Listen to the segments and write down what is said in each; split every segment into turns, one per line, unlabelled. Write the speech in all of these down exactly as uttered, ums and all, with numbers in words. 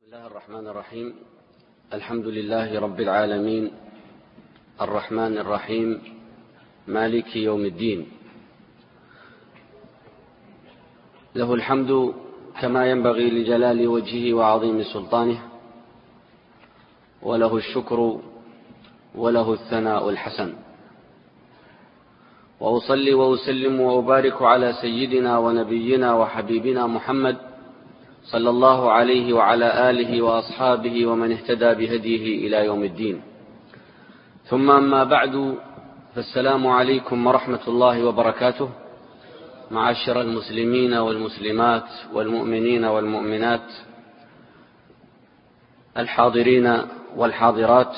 بسم الله الرحمن الرحيم. الحمد لله رب العالمين الرحمن الرحيم مالك يوم الدين، له الحمد كما ينبغي لجلال وجهه وعظيم سلطانه، وله الشكر وله الثناء الحسن. وأصلي وأسلم وأبارك على سيدنا ونبينا وحبيبنا محمد صلى الله عليه وعلى آله وأصحابه ومن اهتدى بهديه إلى يوم الدين. ثم أما بعد، فالسلام عليكم ورحمة الله وبركاته، معاشر المسلمين والمسلمات والمؤمنين والمؤمنات، الحاضرين والحاضرات.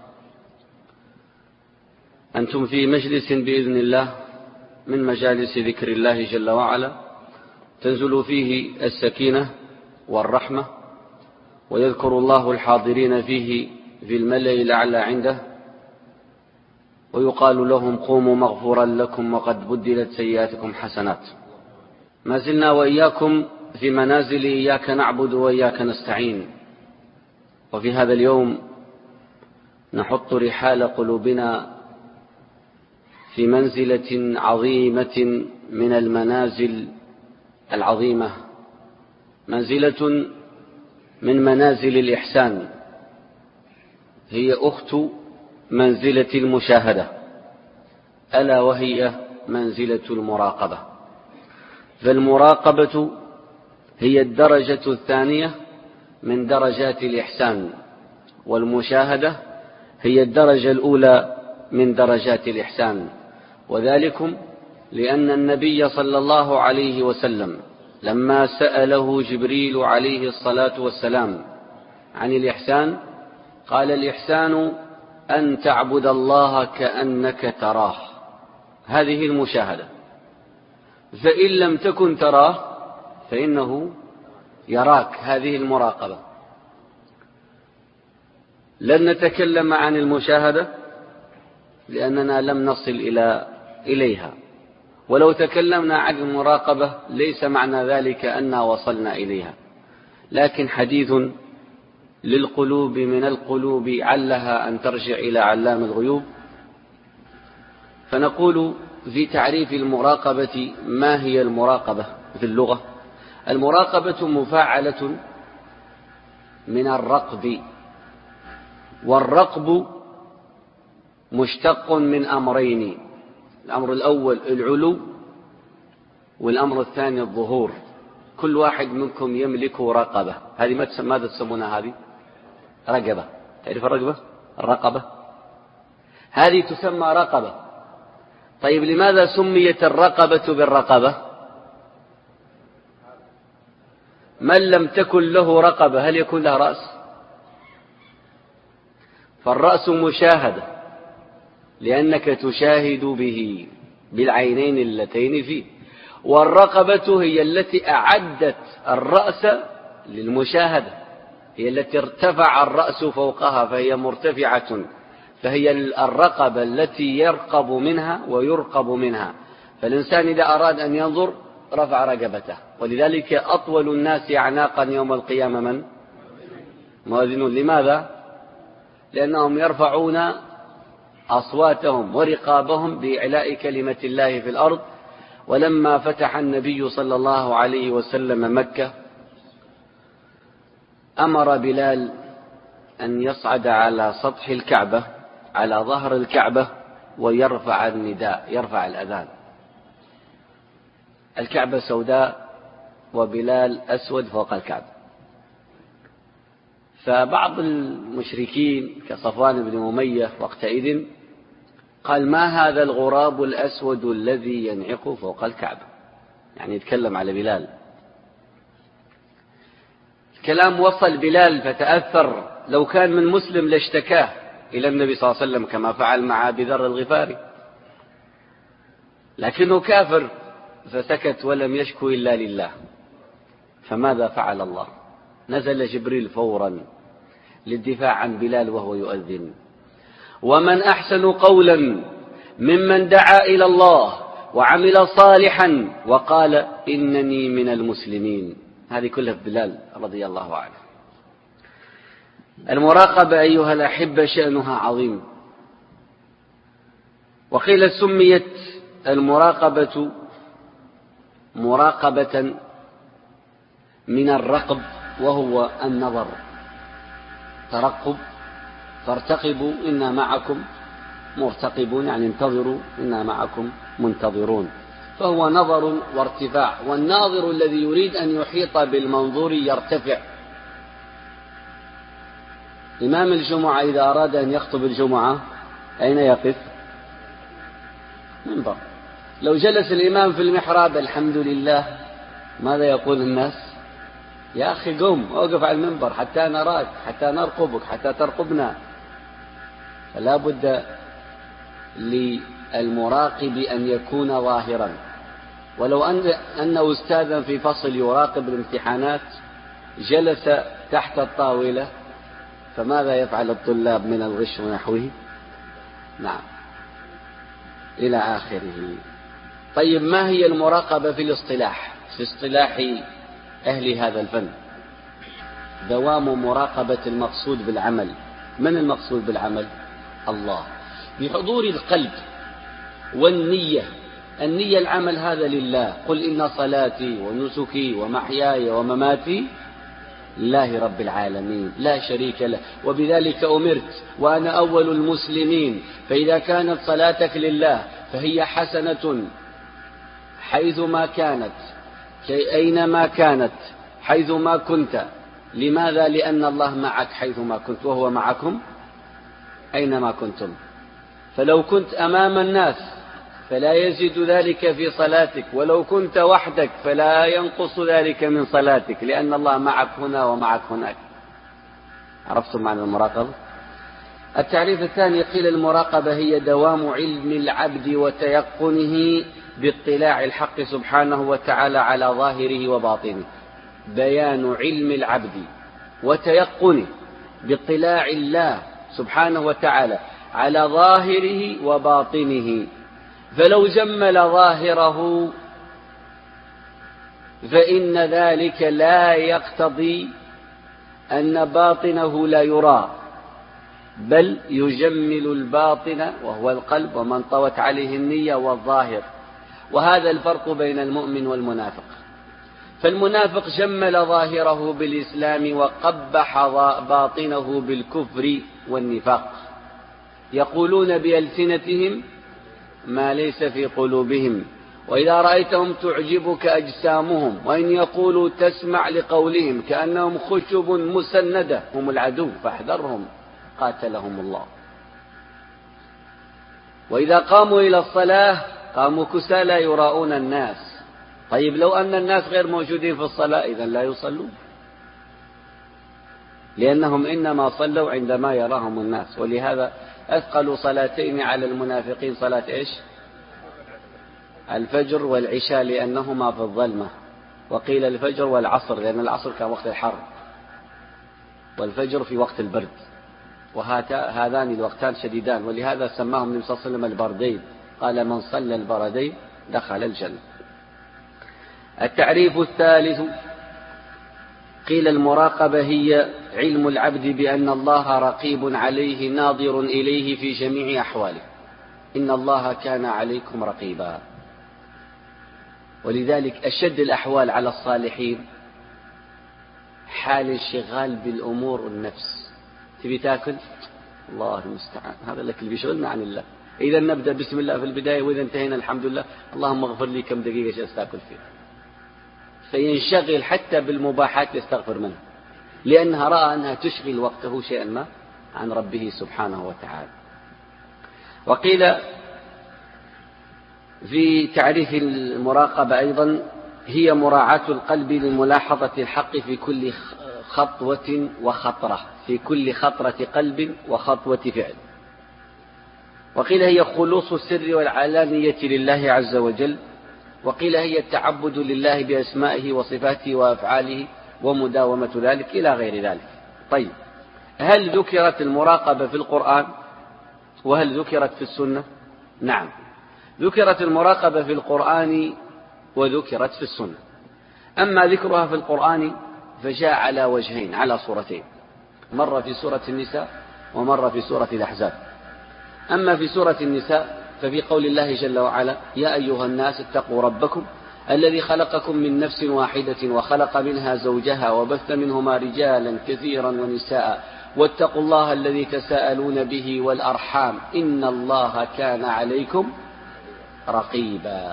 أنتم في مجلس بإذن الله من مجالس ذكر الله جل وعلا، تنزل فيه السكينة والرحمة، ويذكر الله الحاضرين فيه في الملأ الأعلى عنده، ويقال لهم قوموا مغفورا لكم وقد بدلت سيئاتكم حسنات. ما زلنا وإياكم في منازل إياك نعبد وإياك نستعين، وفي هذا اليوم نحط رحال قلوبنا في منزلة عظيمة من المنازل العظيمة، منزلة من منازل الإحسان، هي أخت منزلة المشاهدة، ألا وهي منزلة المراقبة. فالمراقبة هي الدرجة الثانية من درجات الإحسان، والمشاهدة هي الدرجة الأولى من درجات الإحسان. وذلكم لأن النبي صلى الله عليه وسلم لما سأله جبريل عليه الصلاة والسلام عن الإحسان قال: الإحسان أن تعبد الله كأنك تراه. هذه المشاهدة. فإن لم تكن تراه فإنه يراك، هذه المراقبة. لن نتكلم عن المشاهدة لأننا لم نصل إلى إليها، ولو تكلمنا عن المراقبة ليس معنى ذلك أننا وصلنا إليها، لكن حديث للقلوب من القلوب علها أن ترجع إلى علام الغيوب. فنقول في تعريف المراقبة: ما هي المراقبة في اللغة؟ المراقبة مفاعلة من الرقب، والرقب مشتق من أمرين: الأمر الأول العلو، والأمر الثاني الظهور. كل واحد منكم يملك رقبة. هذه ماذا تسمونها؟ هذه رقبة. تعرف الرقبة؟ الرقبة هذه تسمى رقبة. طيب، لماذا سميت الرقبة بالرقبة؟ من لم تكن له رقبة هل يكون له رأس؟ فالرأس مشاهدة، لأنك تشاهد به بالعينين اللتين فيه، والرقبة هي التي أعدت الرأس للمشاهدة، هي التي ارتفع الرأس فوقها فهي مرتفعة، فهي الرقبة التي يرقب منها ويرقب منها. فالإنسان إذا أراد أن ينظر رفع رقبته. ولذلك أطول الناس أعناقا يوم القيامة من؟ مؤذنون. لماذا؟ لأنهم يرفعون أصواتهم ورقابهم بإعلاء كلمة الله في الأرض. ولما فتح النبي صلى الله عليه وسلم مكة أمر بلال أن يصعد على سطح الكعبة، على ظهر الكعبة، ويرفع النداء، يرفع الأذان. الكعبة سوداء وبلال أسود فوق الكعبة. فبعض المشركين كصفوان بن أمية وقتئذ قال: ما هذا الغراب الأسود الذي ينعق فوق الكعبة؟ يعني يتكلم على بلال. الكلام وصل بلال فتأثر، لو كان من مسلم لاشتكاه إلى النبي صلى الله عليه وسلم كما فعل مع أبي ذر الغفاري، لكنه كافر فسكت ولم يشكو إلا لله. فماذا فعل الله؟ نزل جبريل فورا للدفاع عن بلال وهو يؤذن: ومن أحسن قولا ممن دعا إلى الله وعمل صالحا وقال إنني من المسلمين. هذه كلها بلال رضي الله عنه. المراقبة أيها الأحبة شأنها عظيم. وقيل سميت المراقبة مراقبة من الرقب، وهو النظر. ترقب، فارتقبوا إنا معكم مرتقبون، يعني انتظروا إنا معكم منتظرون. فهو نظر وارتفاع، والناظر الذي يريد أن يحيط بالمنظور يرتفع. إمام الجمعة إذا أراد أن يخطب الجمعة أين يقف؟ منبر. لو جلس الإمام في المحراب الحمد لله، ماذا يقول الناس؟ يا أخي قم أوقف على المنبر حتى نراك، حتى نرقبك، حتى ترقبنا. فلا بد للمراقب أن يكون ظاهرا. ولو أن أن أستاذا في فصل يراقب الامتحانات جلس تحت الطاولة، فماذا يفعل الطلاب من الغش ونحوه؟ نعم، إلى آخره. طيب، ما هي المراقبة في الاصطلاح؟ في اصطلاح أهل هذا الفن دوام مراقبة المقصود بالعمل. من المقصود بالعمل؟ الله، بحضور القلب والنية. النية العمل هذا لله. قل إن صلاتي ونسكي ومحياي ومماتي لله رب العالمين لا شريك له وبذلك أمرت وأنا أول المسلمين. فإذا كانت صلاتك لله فهي حسنة حيثما كانت، أينما كانت، حيثما كنت. لماذا؟ لأن الله معك حيثما كنت، وهو معكم أينما كنتم. فلو كنت أمام الناس فلا يزيد ذلك في صلاتك، ولو كنت وحدك فلا ينقص ذلك من صلاتك، لأن الله معك هنا ومعك هناك. عرفتم معنى المراقبة؟ التعريف الثاني، قيل المراقبة هي دوام علم العبد وتيقنه باطلاع الحق سبحانه وتعالى على ظاهره وباطنه. بيان علم العبد وتيقنه باطلاع الله سبحانه وتعالى على ظاهره وباطنه. فلو جمل ظاهره فإن ذلك لا يقتضي أن باطنه لا يرى، بل يجمل الباطن وهو القلب ومن طوت عليه النية والظاهر. وهذا الفرق بين المؤمن والمنافق. فالمنافق جمل ظاهره بالإسلام وقبح باطنه بالكفر والنفاق. يقولون بألسنتهم ما ليس في قلوبهم، وإذا رأيتهم تعجبك أجسامهم، وإن يقولوا تسمع لقولهم كأنهم خشب مسندة. هم العدو فاحذرهم قاتلهم الله. وإذا قاموا إلى الصلاة قاموا كسالى يراؤون الناس. طيب، لو أن الناس غير موجودين في الصلاة إذن لا يصلون، لأنهم إنما صلوا عندما يراهم الناس. ولهذا أثقل صلاتين على المنافقين صلاة إيش؟ الفجر والعشاء، لأنهما في الظلمة. وقيل الفجر والعصر، لأن العصر كان وقت الحر والفجر في وقت البرد، وهذان الوقتان شديدان. ولهذا سماهم النبي صلى الله عليه وسلم البردين، قال من صلى البردين دخل الجنة. التعريف الثالث، قيل المراقبة هي علم العبد بأن الله رقيب عليه ناظر إليه في جميع أحواله. إن الله كان عليكم رقيبا. ولذلك أشد الأحوال على الصالحين حال الشغال بالأمور النفس. تبي تاكل؟ الله المستعان، هذا لك اللي بيشغلنا عن الله. إذا نبدأ بسم الله في البداية، وإذا انتهينا الحمد لله، اللهم اغفر لي كم دقيقة جالس تاكل فيها. فينشغل حتى بالمباحات يستغفر منها، لأنها رأى أنها تشغل وقته شيئا ما عن ربه سبحانه وتعالى. وقيل في تعريف المراقبة أيضا هي مراعاة القلب لملاحظة الحق في كل خطوة وخطرة، في كل خطرة قلب وخطوة فعل. وقيل هي خلوص السر والعلانية لله عز وجل. وقيل هي التعبد لله بأسمائه وصفاته وأفعاله ومداومة ذلك إلى غير ذلك. طيب، هل ذكرت المراقبة في القرآن وهل ذكرت في السنة؟ نعم، ذكرت المراقبة في القرآن وذكرت في السنة. أما ذكرها في القرآن فجاء على وجهين، على صورتين. مرة في سورة النساء ومرة في سورة الأحزاب. أما في سورة النساء ففي قول الله جل وعلا: يا أيها الناس اتقوا ربكم الذي خلقكم من نفس واحدة وخلق منها زوجها وبث منهما رجالا كثيرا ونساء واتقوا الله الذي تساءلون به والأرحام إن الله كان عليكم رقيبا.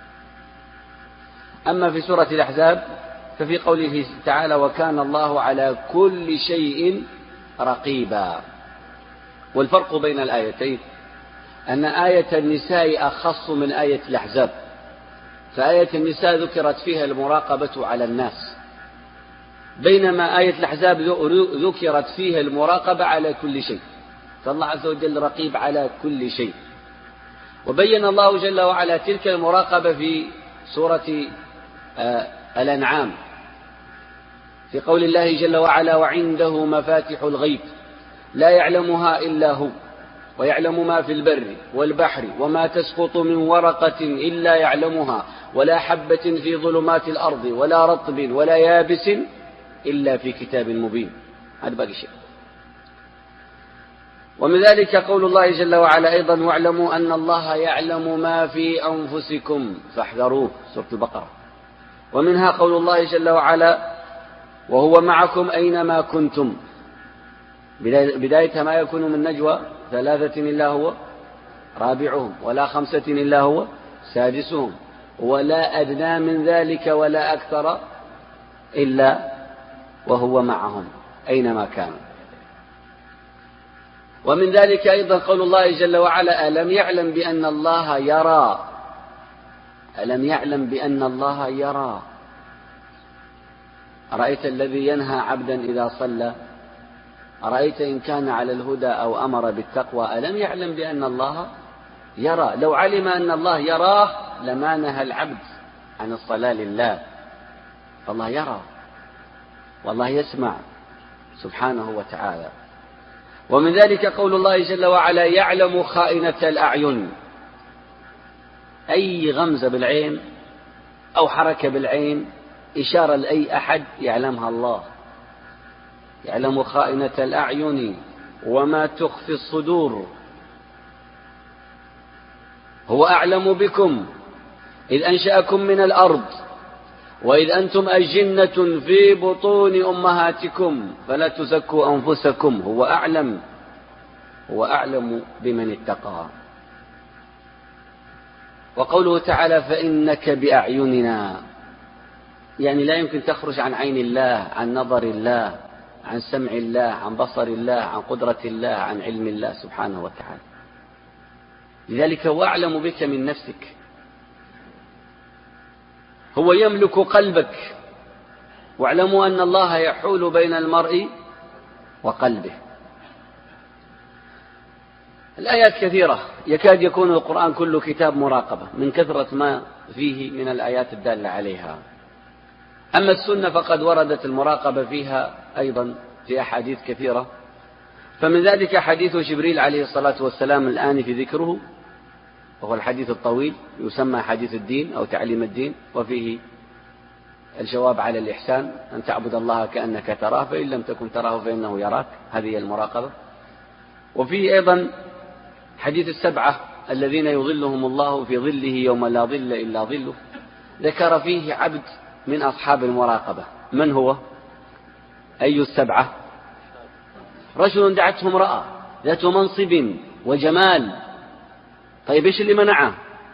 أما في سورة الأحزاب ففي قوله تعالى: وكان الله على كل شيء رقيبا. والفرق بين الآيتين أن آية النساء أخص من آية الأحزاب، فآية النساء ذكرت فيها المراقبة على الناس، بينما آية الأحزاب ذكرت فيها المراقبة على كل شيء، فالله عز وجل رقيب على كل شيء. وبين الله جل وعلا تلك المراقبة في سورة الأنعام في قول الله جل وعلا: وعنده مفاتح الغيب لا يعلمها إلا هو ويعلم ما في البر والبحر وما تسقط من ورقة إلا يعلمها ولا حبة في ظلمات الأرض ولا رطب ولا يابس إلا في كتاب مبين. هذا باقي شيء. ومن ذلك قول الله جل وعلا أيضا: واعلموا أن الله يعلم ما في أنفسكم فاحذروه، سورة البقرة. ومنها قول الله جل وعلا: وهو معكم أينما كنتم. بدايتها: ما يكون من نجوى ثلاثة إلا هو رابعهم ولا خمسة إلا هو سادسهم ولا أدنى من ذلك ولا أكثر إلا وهو معهم أينما كانوا. ومن ذلك أيضا قول الله جل وعلا: ألم يعلم بأن الله يرى ألم يعلم بأن الله يرى أرأيت الذي ينهى عبدا إذا صلى أرأيت إن كان على الهدى أو أمر بالتقوى ألم يعلم بأن الله يرى. لو علم أن الله يراه لما نهى العبد عن الصلاة لله، فالله يرى والله يسمع سبحانه وتعالى. ومن ذلك قول الله جل وعلا: يعلم خائنة الأعين. أي غمزة بالعين أو حركة بالعين إشارة لأي أحد يعلمها الله. يعلم خائنة الأعين وما تخفي الصدور. هو أعلم بكم إذ أنشأكم من الأرض وإذ أنتم أجنة في بطون أمهاتكم فلا تزكوا أنفسكم هو أعلم هو أعلم بمن اتقى. وقوله تعالى: فإنك بأعيننا، يعني لا يمكن تخرج عن عين الله، عن نظر الله، عن سمع الله، عن بصر الله، عن قدرة الله، عن علم الله سبحانه وتعالى. لذلك هو أعلم بك من نفسك. هو يملك قلبك، واعلموا أن الله يحول بين المرء وقلبه. الآيات كثيرة، يكاد يكون القرآن كله كتاب مراقبة من كثرة ما فيه من الآيات الدالة عليها. أما السنة فقد وردت المراقبة فيها أيضا في أحاديث كثيرة، فمن ذلك حديث جبريل عليه الصلاة والسلام الآن في ذكره، وهو الحديث الطويل يسمى حديث الدين أو تعليم الدين، وفيه الجواب على الإحسان: أن تعبد الله كأنك تراه فإن لم تكن تراه فإنه يراك. هذه المراقبة. وفيه أيضا حديث السبعة الذين يظلهم الله في ظله يوم لا ظل إلا ظله، ذكر فيه عبد من أصحاب المراقبة. من هو؟ أي السبعة؟ رجل دعته امرأة ذات منصب وجمال. طيب إيش اللي منعه؟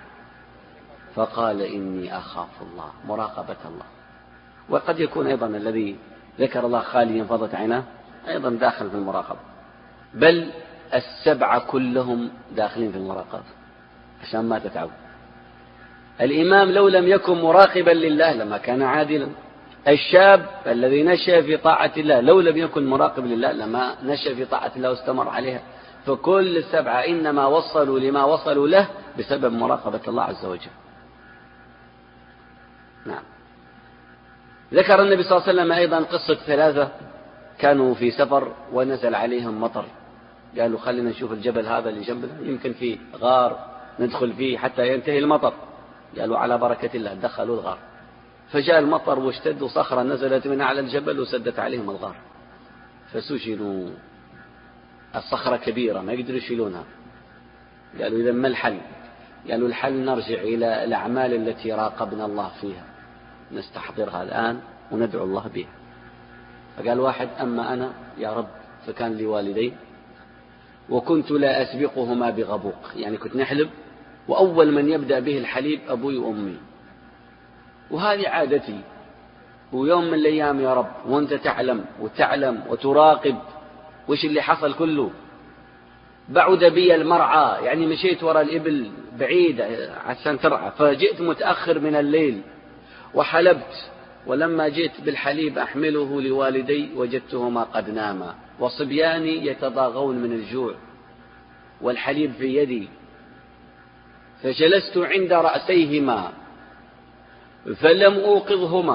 فقال: إني أخاف الله، مراقبة الله. وقد يكون أيضا الذي ذكر الله خاليا فضت عيناه أيضا داخل في المراقبة، بل السبعة كلهم داخلين في المراقبة عشان ما تتعب. الإمام لو لم يكن مراقبا لله لما كان عادلا. الشاب الذي نشأ في طاعة الله لو لم يكن مراقب لله لما نشأ في طاعة الله واستمر عليها. فكل السبعة إنما وصلوا لما وصلوا له بسبب مراقبة الله عز وجل. نعم. ذكر النبي صلى الله عليه وسلم أيضا قصة ثلاثة كانوا في سفر ونزل عليهم مطر، قالوا: خلينا نشوف الجبل هذا اللي جنبنا يمكن فيه غار ندخل فيه حتى ينتهي المطر. قالوا: على بركة الله. دخلوا الغار، فجاء المطر واشتد وصخرة نزلت من أعلى الجبل وسدت عليهم الغار، فسجنوا. الصخرة كبيرة ما يقدروا يشيلونها. قالوا إذا ما الحل؟ قالوا الحل نرجع إلى الأعمال التي راقبنا الله فيها، نستحضرها الآن وندعو الله بها. فقال واحد: أما أنا يا رب فكان لي والدين وكنت لا أسبقهما بغبوق، يعني كنت نحلب وأول من يبدأ به الحليب أبوي وأمي، وهذه عادتي، ويوم من الأيام يا رب وأنت تعلم وتعلم وتراقب وش اللي حصل كله. بعد بي المرعى، يعني مشيت وراء الإبل بعيد عشان ترعى، فجئت متأخر من الليل وحلبت، ولما جئت بالحليب أحمله لوالدي وجدتهما قد ناما وصبياني يتضاغون من الجوع والحليب في يدي، فجلست عند رأسيهما فلم أوقظهما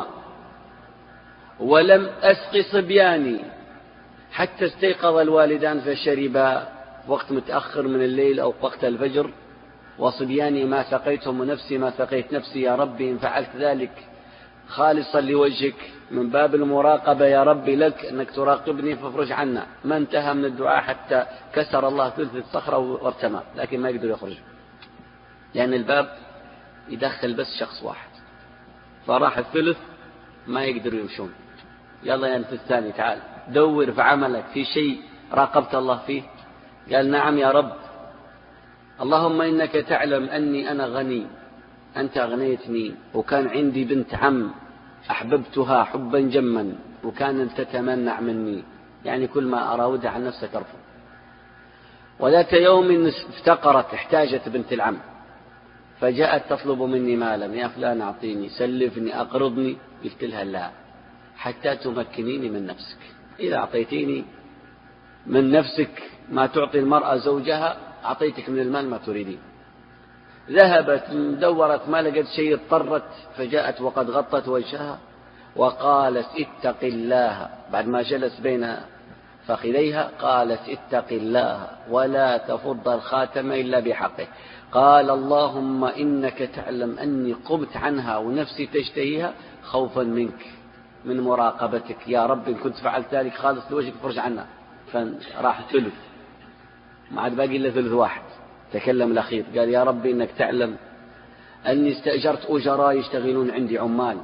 ولم أسق صبياني حتى استيقظ الوالدان فشربا وقت متأخر من الليل أو وقت الفجر، وصبياني ما سقيتهم ونفسي ما سقيت نفسي. يا ربي إن فعلت ذلك خالصا لوجهك من باب المراقبة يا ربي لك أنك تراقبني فافرج عنا. ما انتهى من الدعاء حتى كسر الله ثلث الصخرة وارتمى، لكن ما يقدر يخرج لأن الباب يدخل بس شخص واحد، فراح الثلث ما يقدروا يمشون. يلا يا أنت الثاني تعال دور في عملك في شيء راقبت الله فيه. قال: نعم يا رب، اللهم إنك تعلم أني أنا غني، أنت أغنيتني، وكان عندي بنت عم أحببتها حبا جما وكانت تتمنع مني، يعني كل ما أراودها عن نفسها ترفض. وذات يوم افتقرت، احتاجت بنت العم، فجاءت تطلب مني مالا: يا فلان أعطيني، سلفني، أقرضني. قلت لها: لا، حتى تمكنيني من نفسك. إذا أعطيتيني من نفسك ما تعطي المرأة زوجها أعطيتك من المال ما تريدين. ذهبت دورت ما لقت شيء، اضطرت فجاءت وقد غطت وجهها وقالت: اتق الله. بعد ما جلس بين فخذيها قالت: اتق الله ولا تفض الخاتم إلا بحقه. قال: اللهم إنك تعلم أني قمت عنها ونفسي تشتهيها خوفا منك من مراقبتك، يا رب إن كنت فعلت ذلك خالص لوجهك فرج عنها. فراح ثلث، ما عاد باقي إلا ثلث واحد. تكلم الأخير قال: يا رب إنك تعلم أني استأجرت أجراء يشتغلون عندي عمال،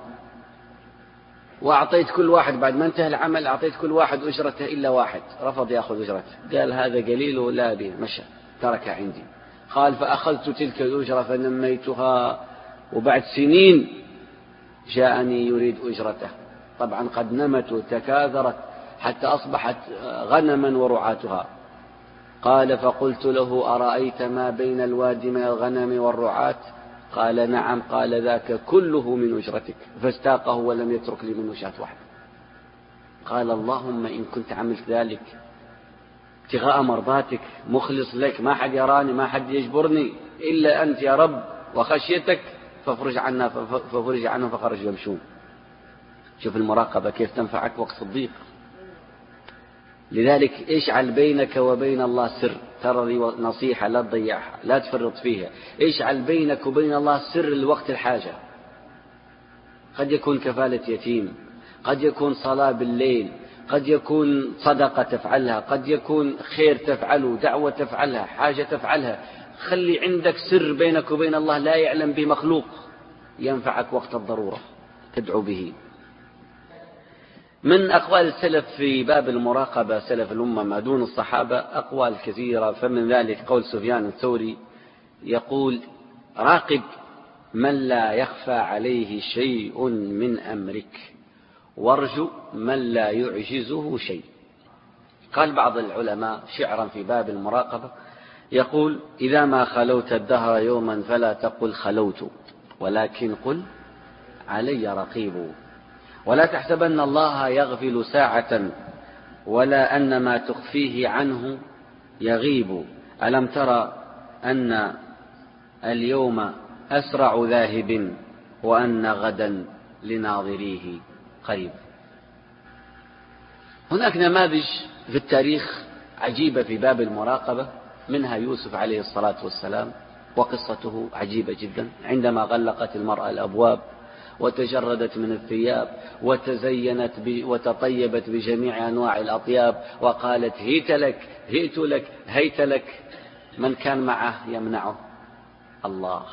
وأعطيت كل واحد بعد ما انتهى العمل أعطيت كل واحد أجرته إلا واحد رفض يأخذ أجرته. قال: هذا قليل ولا بي، مشى تركها عندي. قال: فأخذت تلك الأجرة فنميتها، وبعد سنين جاءني يريد أجرته، طبعا قد نمت وتكاثرت حتى أصبحت غنما ورعاتها. قال: فقلت له: أرأيت ما بين الوادي من الغنم والرعاة؟ قال: نعم. قال: ذاك كله من أجرتك. فاستاقه ولم يترك لي منه شاة واحدة. قال: اللهم إن كنت عملت ذلك ابتغاء مرضاتك مخلص لك، ما حد يراني ما حد يجبرني إلا أنت يا رب وخشيتك، فافرج عنا. ففرج عنهم فخرج يمشون. شوف المراقبة كيف تنفعك وقت الضيق. لذلك اجعل بينك وبين الله سر، ترى نصيحة لا تضيعها لا تفرط فيها. اجعل بينك وبين الله سر لوقت الحاجة. قد يكون كفالة يتيم، قد يكون صلاة بالليل، قد يكون صدقة تفعلها، قد يكون خير تفعله، دعوة تفعلها، حاجة تفعلها. خلي عندك سر بينك وبين الله لا يعلم به مخلوق، ينفعك وقت الضرورة تدعو به. من أقوال السلف في باب المراقبة، سلف الأمة ما دون الصحابة، أقوال كثيرة. فمن ذلك قول سفيان الثوري يقول: راقب من لا يخفى عليه شيء من أمرك، وارجو من لا يعجزه شيء. قال بعض العلماء شعرا في باب المراقبة يقول: إذا ما خلوت الدهر يوما فلا تقل خلوت، ولكن قل علي رقيب. ولا تحسبن الله يغفل ساعة، ولا أن ما تخفيه عنه يغيب. ألم ترى أن اليوم أسرع ذاهب، وأن غدا لناظريه قريب. هناك نماذج في التاريخ عجيبة في باب المراقبة، منها يوسف عليه الصلاة والسلام، وقصته عجيبة جدا. عندما غلقت المرأة الأبواب وتجردت من الثياب وتزينت وتطيبت بجميع أنواع الأطياب وقالت هيت لك هيت لك هيت لك. من كان معه يمنعه؟ الله.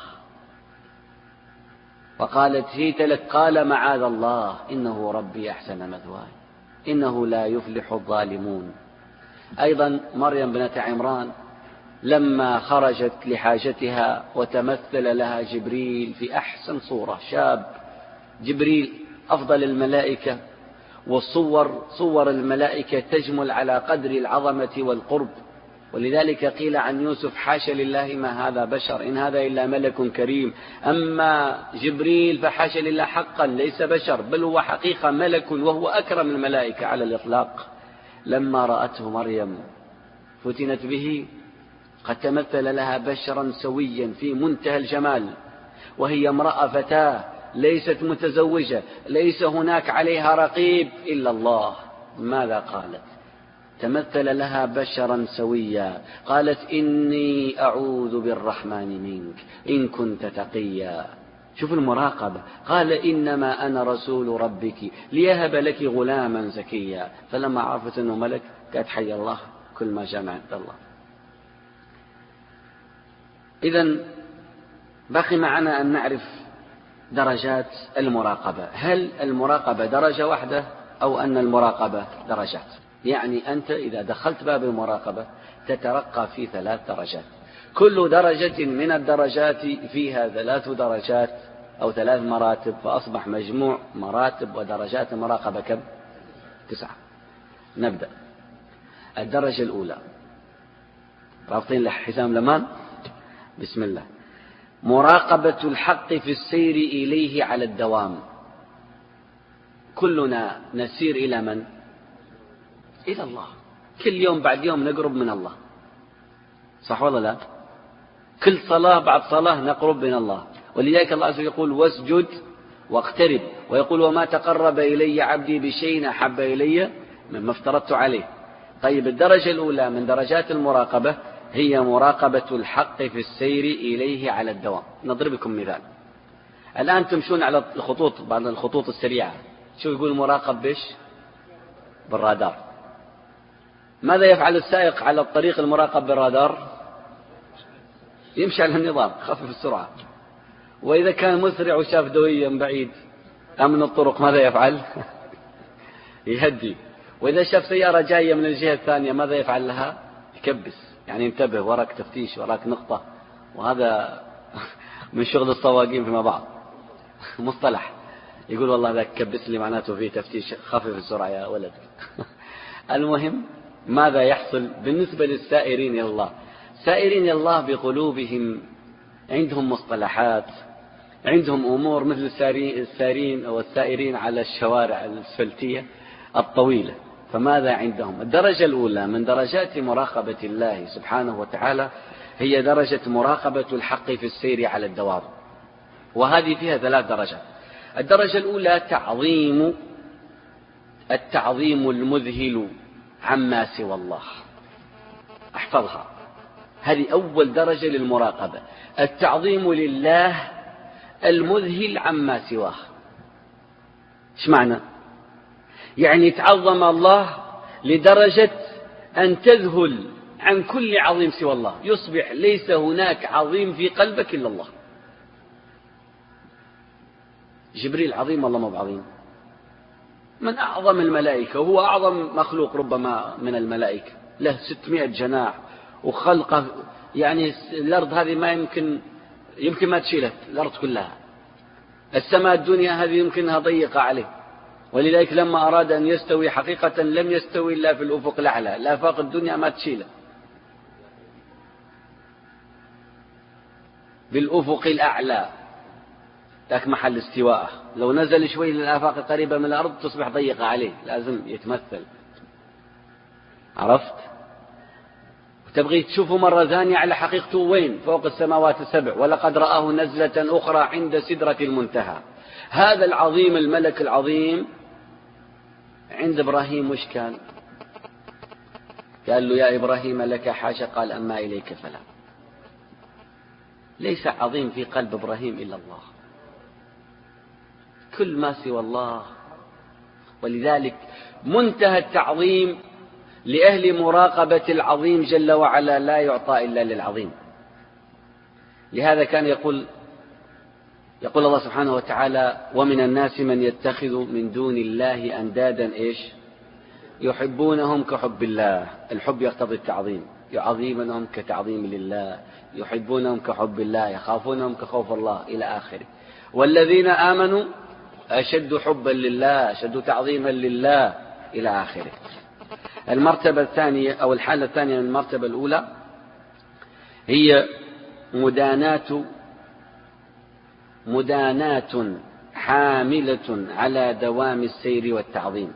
وقالت هيت لك، قال معاذ الله إنه ربي أحسن مثواي إنه لا يفلح الظالمون. أيضا مريم بنت عمران لما خرجت لحاجتها وتمثل لها جبريل في أحسن صورة، شاب جبريل أفضل الملائكة، والصور صور الملائكة تجمل على قدر العظمة والقرب، ولذلك قيل عن يوسف حاشا لله ما هذا بشر إن هذا إلا ملك كريم. أما جبريل فحاشا لله حقا ليس بشر بل هو حقيقة ملك وهو أكرم الملائكة على الإطلاق. لما رأته مريم فتنت به، قد تمثل لها بشرا سويا في منتهى الجمال، وهي امرأة فتاة ليست متزوجة، ليس هناك عليها رقيب إلا الله. ماذا قالت؟ تمثل لها بشرا سويا، قالت إني أعوذ بالرحمن منك إن كنت تقيا. شوف المراقبة، قال إنما أنا رسول ربك ليهب لك غلاما زكيا. فلما عرفت أنه ملك قالت حي الله كل ما جاء عند الله. إذن باقي معنا أن نعرف درجات المراقبة. هل المراقبة درجة واحدة أو أن المراقبة درجات؟ يعني أنت إذا دخلت باب المراقبة تترقى في ثلاث درجات، كل درجة من الدرجات فيها ثلاث درجات أو ثلاث مراتب، فأصبح مجموع مراتب ودرجات المراقبة كم؟ تسعة. نبدأ. الدرجة الأولى، رابطين لحزام لمان؟ بسم الله. مراقبة الحق في السير إليه على الدوام. كلنا نسير إلى من؟ إلى الله. كل يوم بعد يوم نقرب من الله، صح ولا لا؟ كل صلاة بعد صلاة نقرب من الله، ولذلك الله عز وجل يقول واسجد واقترب، ويقول وما تقرب إلي عبدي بشيء أحب إلي مما افترضت عليه. طيب الدرجة الأولى من درجات المراقبة هي مراقبة الحق في السير إليه على الدوام. نضرب لكم مثال. الآن تمشون على الخطوط، بعض الخطوط السريعة، شو يقول مراقب بيش؟ بالرادار. ماذا يفعل السائق على الطريق المراقب بالرادار؟ يمشي على النظام، خفف السرعة. وإذا كان مسرع وشاف دويا بعيد أمن الطرق ماذا يفعل؟ يهدي. وإذا شاف سيارة جاية من الجهة الثانية ماذا يفعل لها؟ يكبس، يعني انتبه وراك تفتيش وراك نقطة. وهذا من شغل السواقين فيما بعض، مصطلح يقول والله ذاك كبس لي معناته فيه تفتيش، خفف السرعة يا ولد. المهم ماذا يحصل بالنسبة للسائرين إلى الله؟ سائرين إلى الله بقلوبهم عندهم مصطلحات، عندهم أمور مثل السارين أو السائرين على الشوارع الأسفلتية الطويلة. فماذا عندهم؟ الدرجة الأولى من درجات مراقبة الله سبحانه وتعالى هي درجة مراقبة الحق في السير على الدوام، وهذه فيها ثلاث درجات. الدرجة الأولى تعظيم التعظيم المذهل عما سوى الله. احفظها، هذه أول درجة للمراقبة، التعظيم لله المذهل عما سواه. ايش معنى؟ يعني تعظم الله لدرجة أن تذهل عن كل عظيم سوى الله، يصبح ليس هناك عظيم في قلبك إلا الله. جبريل عظيم والله ما بعظيم؟ من أعظم الملائكة، وهو أعظم مخلوق ربما من الملائكة، له ستمائة جناح وخلقه، يعني الأرض هذه ما يمكن يمكن ما تشيلها الأرض كلها. السماء الدنيا هذه يمكنها ضيقة عليه، ولذلك لما أراد أن يستوي حقيقة لم يستوي إلا في الأفق الأعلى، الآفاق الدنيا ما تشيله. بالأفق الأعلى ذاك محل استواءه، لو نزل شوي للآفاق قريبة من الأرض تصبح ضيقة عليه، لازم يتمثل. عرفت؟ تبغي تشوفه مرة ثانية على حقيقته وين؟ فوق السماوات السبع، ولقد رآه نزلة أخرى عند سدرة المنتهى. هذا العظيم الملك العظيم عند إبراهيم وش كان؟ قال له يا إبراهيم لك حاجة، قال أما إليك فلا. ليس عظيم في قلب إبراهيم إلا الله. كل ما سوى الله. ولذلك منتهى التعظيم لأهل مراقبة العظيم جل وعلا لا يعطى إلا للعظيم. لهذا كان يقول يقول الله سبحانه وتعالى: ومن الناس من يتخذ من دون الله أندادا إيش يحبونهم كحب الله. الحب يقتضي التعظيم، يعظمونهم كتعظيم لله، يحبونهم كحب الله، يخافونهم كخوف الله، إلى آخره. والذين آمنوا أشد حبا لله، أشد تعظيما لله، إلى آخره. المرتبة الثانية أو الحالة الثانية من المرتبة الأولى هي مداناة مداناة حاملة على دوام السير والتعظيم.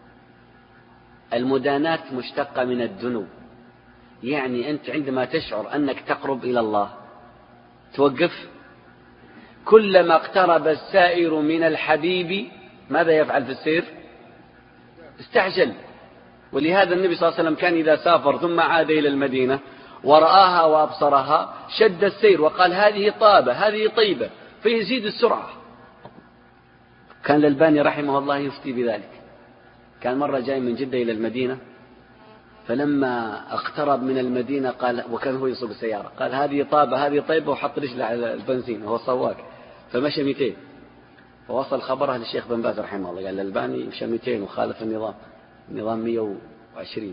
المداناة مشتقة من الدنو، يعني أنت عندما تشعر أنك تقرب إلى الله توقف. كلما اقترب السائر من الحبيب ماذا يفعل في السير؟ استعجل. ولهذا النبي صلى الله عليه وسلم كان إذا سافر ثم عاد إلى المدينة ورآها وأبصرها شد السير وقال: هذه طابة، هذه طيبة، فيزيد السرعة. كان الألباني رحمه الله يفتي بذلك. كان مرة جاي من جدة إلى المدينة، فلما اقترب من المدينة قال، وكان هو يسوق السيارة، قال: هذه طابة، هذه طيبة، وحط رجله على البنزين وهو سواق، فمشى مئتين. فوصل خبرها للشيخ بن باز رحمه الله، قال: الألباني مشى مئتين وخالف النظام، النظام مئة وعشرين.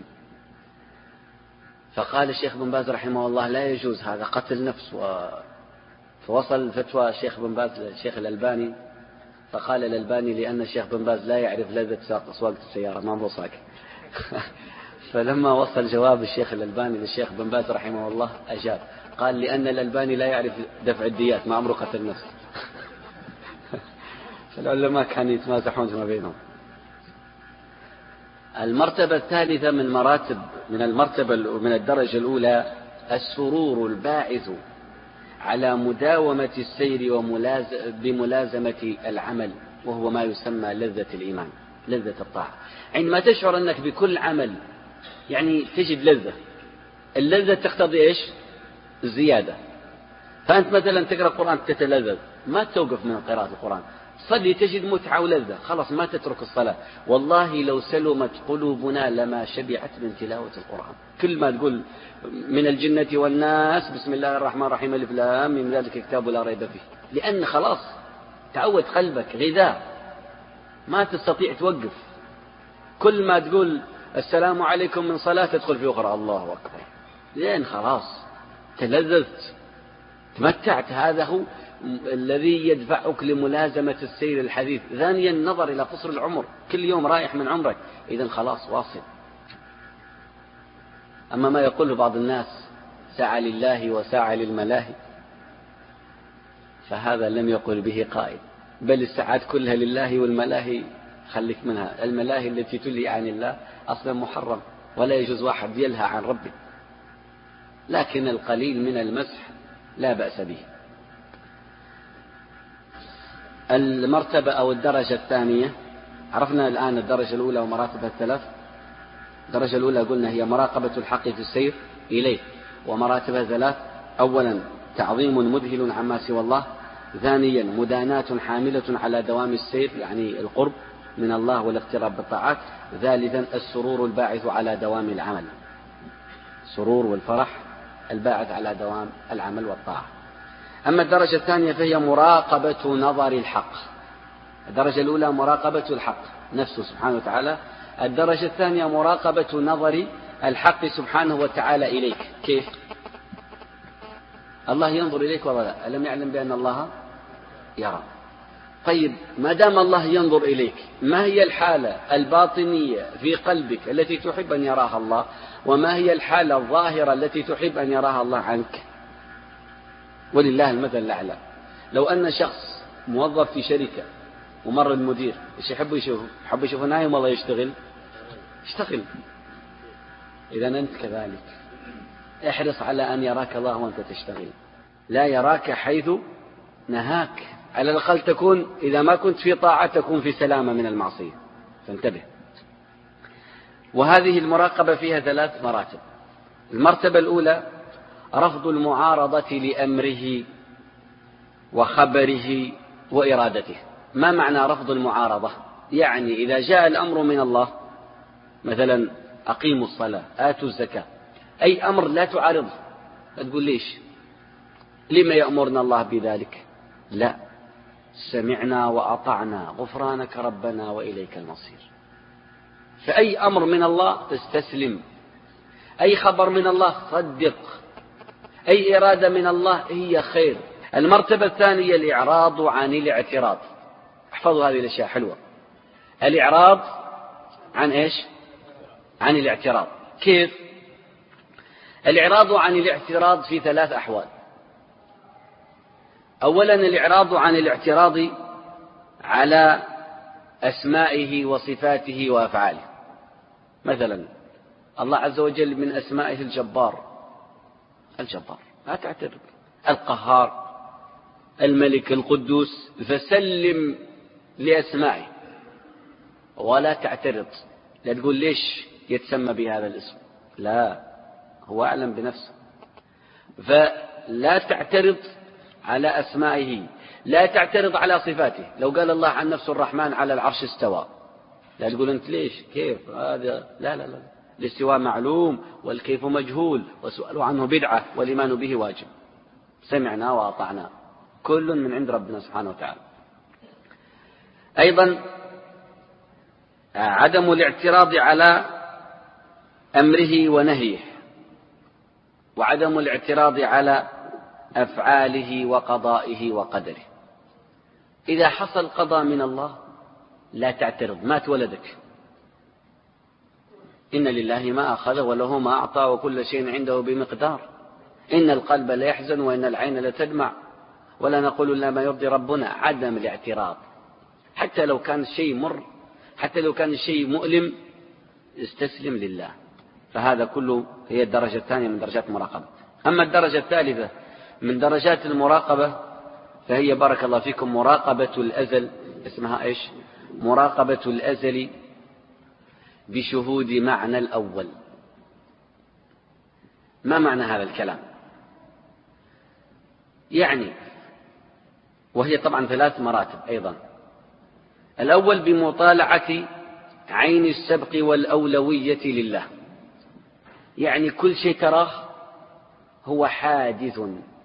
فقال الشيخ بن باز رحمه الله: لا يجوز هذا، قتل نفس. و... فوصل فتوى الشيخ بن باز للشيخ الألباني، فقال الألباني: لأن الشيخ بن باز لا يعرف لذة سواقة السيارة، ما هو ساكن. فلما وصل جواب الشيخ الألباني للشيخ بن باز رحمه الله أجاب، قال: لأن الألباني لا يعرف دفع الديات، ما عمره قتل نفس. فالعلماء كانوا يتمازحون ما بينهم. المرتبة الثالثة من مراتب من المرتبة من الدرجة الأولى السرور الباعث على مداومة السير بملازمة العمل، وهو ما يسمى لذة الإيمان، لذة الطاعة. عندما تشعر أنك بكل عمل يعني تجد لذة، اللذة تقتضي إيش؟ الزيادة. فأنت مثلا تقرأ القرآن تتلذذ، ما توقف من قراءة القرآن، صلي تجد متعة ولذة، خلاص ما تترك الصلاة. والله لو سلمت قلوبنا لما شبعت من تلاوة القرآن. كل ما تقول من الجنة والناس بسم الله الرحمن الرحيم الف لام من ذلك كتاب لا ريب فيه، لأن خلاص تعود قلبك غذاء، ما تستطيع توقف. كل ما تقول السلام عليكم من صلاة تدخل في أخرى، الله أكبر، لأن خلاص تلذذت، تمتعت. هذا هو الذي يدفعك لملازمة السير الحديث. ثانيا النظر إلى قصر العمر، كل يوم رايح من عمرك، إذن خلاص واصل. أما ما يقوله بعض الناس ساعة لله وساعة للملاهي، فهذا لم يقل به قائل، بل الساعات كلها لله، والملاهي خليك منها. الملاهي التي تلهي عن الله أصلا محرم، ولا يجوز واحد يلهى عن ربه، لكن القليل من المسح لا بأس به. المرتبة أو الدرجة الثانية، عرفنا الآن الدرجة الأولى ومراتبها الثلاث. الدرجة الأولى قلنا هي مراقبة الحق في السير إليه، ومراتبها ثلاث: أولا تعظيم مذهل عما سوى الله، ثانيا مداناة حاملة على دوام السير يعني القرب من الله والاقتراب بالطاعات، ثالثا السرور الباعث على دوام العمل، سرور والفرح الباعث على دوام العمل والطاعة. أما الدرجة الثانية فهي مراقبة نظر الحق. الدرجة الأولى مراقبة الحق نفسه سبحانه وتعالى، الدرجة الثانية مراقبة نظر الحق سبحانه وتعالى إليك. كيف؟ الله ينظر إليك ولا لا؟ ألم يعلم بأن الله يرى؟ طيب ما دام الله ينظر إليك، ما هي الحالة الباطنية في قلبك التي تحب أن يراها الله، وما هي الحالة الظاهرة التي تحب أن يراها الله عنك؟ ولله المثل الأعلى. لو أن شخص موظف في شركة ومر المدير، إيش يحب يشوفه؟ يحب يشوفه نايم والله يشتغل؟ اشتغل. إذا أنت كذلك، احرص على أن يراك الله وأنت تشتغل، لا يراك حيث نهاك. على الأقل تكون إذا ما كنت في طاعة تكون في سلامة من المعصية، فانتبه. وهذه المراقبة فيها ثلاث مراتب. المرتبة الأولى رفض المعارضة لأمره وخبره وإرادته، ما معنى رفض المعارضة؟ يعني إذا جاء الأمر من الله مثلا أقيموا الصلاة آتوا الزكاة، أي أمر لا تعارضه، تقول ليش لما يأمرنا الله بذلك؟ لا، سمعنا وأطعنا غفرانك ربنا وإليك المصير. فأي أمر من الله تستسلم، أي خبر من الله صدق، أي إرادة من الله هي خير. المرتبة الثانية الإعراض عن الاعتراض. احفظوا هذه الأشياء حلوة. الإعراض عن إيش؟ عن الاعتراض. كيف؟ الإعراض عن الاعتراض في ثلاث أحوال. أولا الإعراض عن الاعتراض على أسمائه وصفاته وأفعاله. مثلا الله عز وجل من أسمائه الجبار، الجبار لا تعترض. القهار، الملك، القدوس، فسلم لأسمائه ولا تعترض، لا تقول ليش يتسمى بهذا الاسم، لا، هو أعلم بنفسه. فلا تعترض على أسمائه، لا تعترض على صفاته. لو قال الله عن نفسه الرحمن على العرش استوى، لا تقول أنت ليش كيف هذا، لا لا لا، الاستواء معلوم والكيف مجهول والسؤال عنه بدعة والإيمان به واجب. سمعنا وأطعنا، كل من عند ربنا سبحانه وتعالى. أيضا عدم الاعتراض على أمره ونهيه، وعدم الاعتراض على أفعاله وقضائه وقدره. إذا حصل قضاء من الله لا تعترض، مات ولدك، إن لله ما أخذ وله ما أعطى وكل شيء عنده بمقدار، إن القلب لا يحزن وإن العين لتدمع ولا نقول إلا ما يرضي ربنا. عدم الاعتراض حتى لو كان الشيء مر، حتى لو كان الشيء مؤلم، استسلم لله. فهذا كله هي الدرجة الثانية من درجات المراقبة. أما الدرجة الثالثة من درجات المراقبة فهي بارك الله فيكم مراقبة الأزل. اسمها إيش؟ مراقبة الأزل بشهود معنى الأول. ما معنى هذا الكلام؟ يعني وهي طبعا ثلاث مراتب أيضا. الأول بمطالعة عين السبق والأولوية لله، يعني كل شيء تراه هو حادث،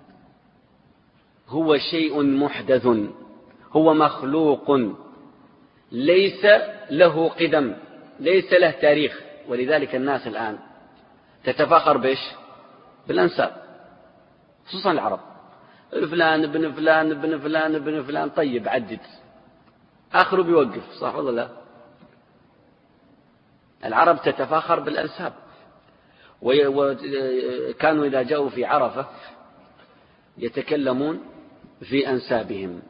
هو شيء محدث، هو مخلوق، ليس له قدم، ليس له تاريخ. ولذلك الناس الآن تتفاخر بإيش؟ بالأنساب، خصوصا العرب، فلان ابن فلان ابن فلان ابن فلان. طيب عدد، آخره بيوقف، صح ولا لا؟ العرب تتفاخر بالأنساب، وكانوا إذا جاءوا في عرفة يتكلمون في أنسابهم.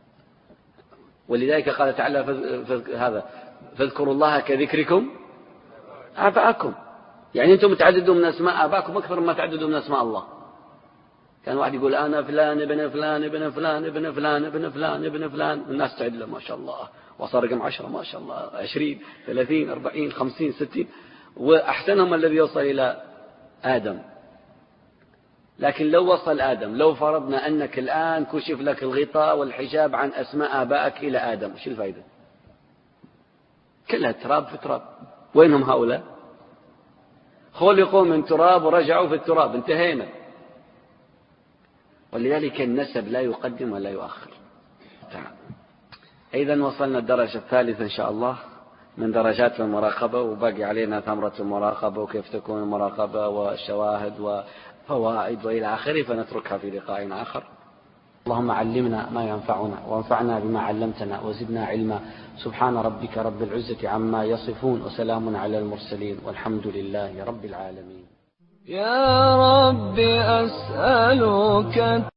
ولذلك قال تعالى هذا فاذكروا الله كذكركم آباءكم، يعني أنتم تعددوا من أسماء آباءكم أكثر مما تعددوا من أسماء الله. كان واحد يقول أنا فلان ابن فلان ابن فلان ابن فلان ابن فلان ابن فلان، الناس تعد له ما شاء الله، وصار رقم عشرة ما شاء الله، عشرين ثلاثين أربعين خمسين ستين، وأحسنهم الذي يوصل إلى آدم. لكن لو وصل آدم، لو فرضنا أنك الآن كشف لك الغطاء والحجاب عن أسماء آبائك إلى آدم، وش الفائدة؟ كلها تراب في تراب. وينهم هؤلاء؟ خلقوا من تراب ورجعوا في التراب، انتهينا. ولذلك النسب لا يقدم ولا يؤخر. إذن وصلنا الدرجة الثالثة إن شاء الله من درجات المراقبة، وباقي علينا ثمرة المراقبة وكيف تكون المراقبة والشواهد وفوائد وإلى آخره، فنتركها في لقاء آخر. اللهم علمنا ما ينفعنا وانفعنا بما علمتنا وزدنا علما. سبحان ربك رب العزة عما يصفون وسلام على المرسلين والحمد لله رب العالمين.
يا رب أسألك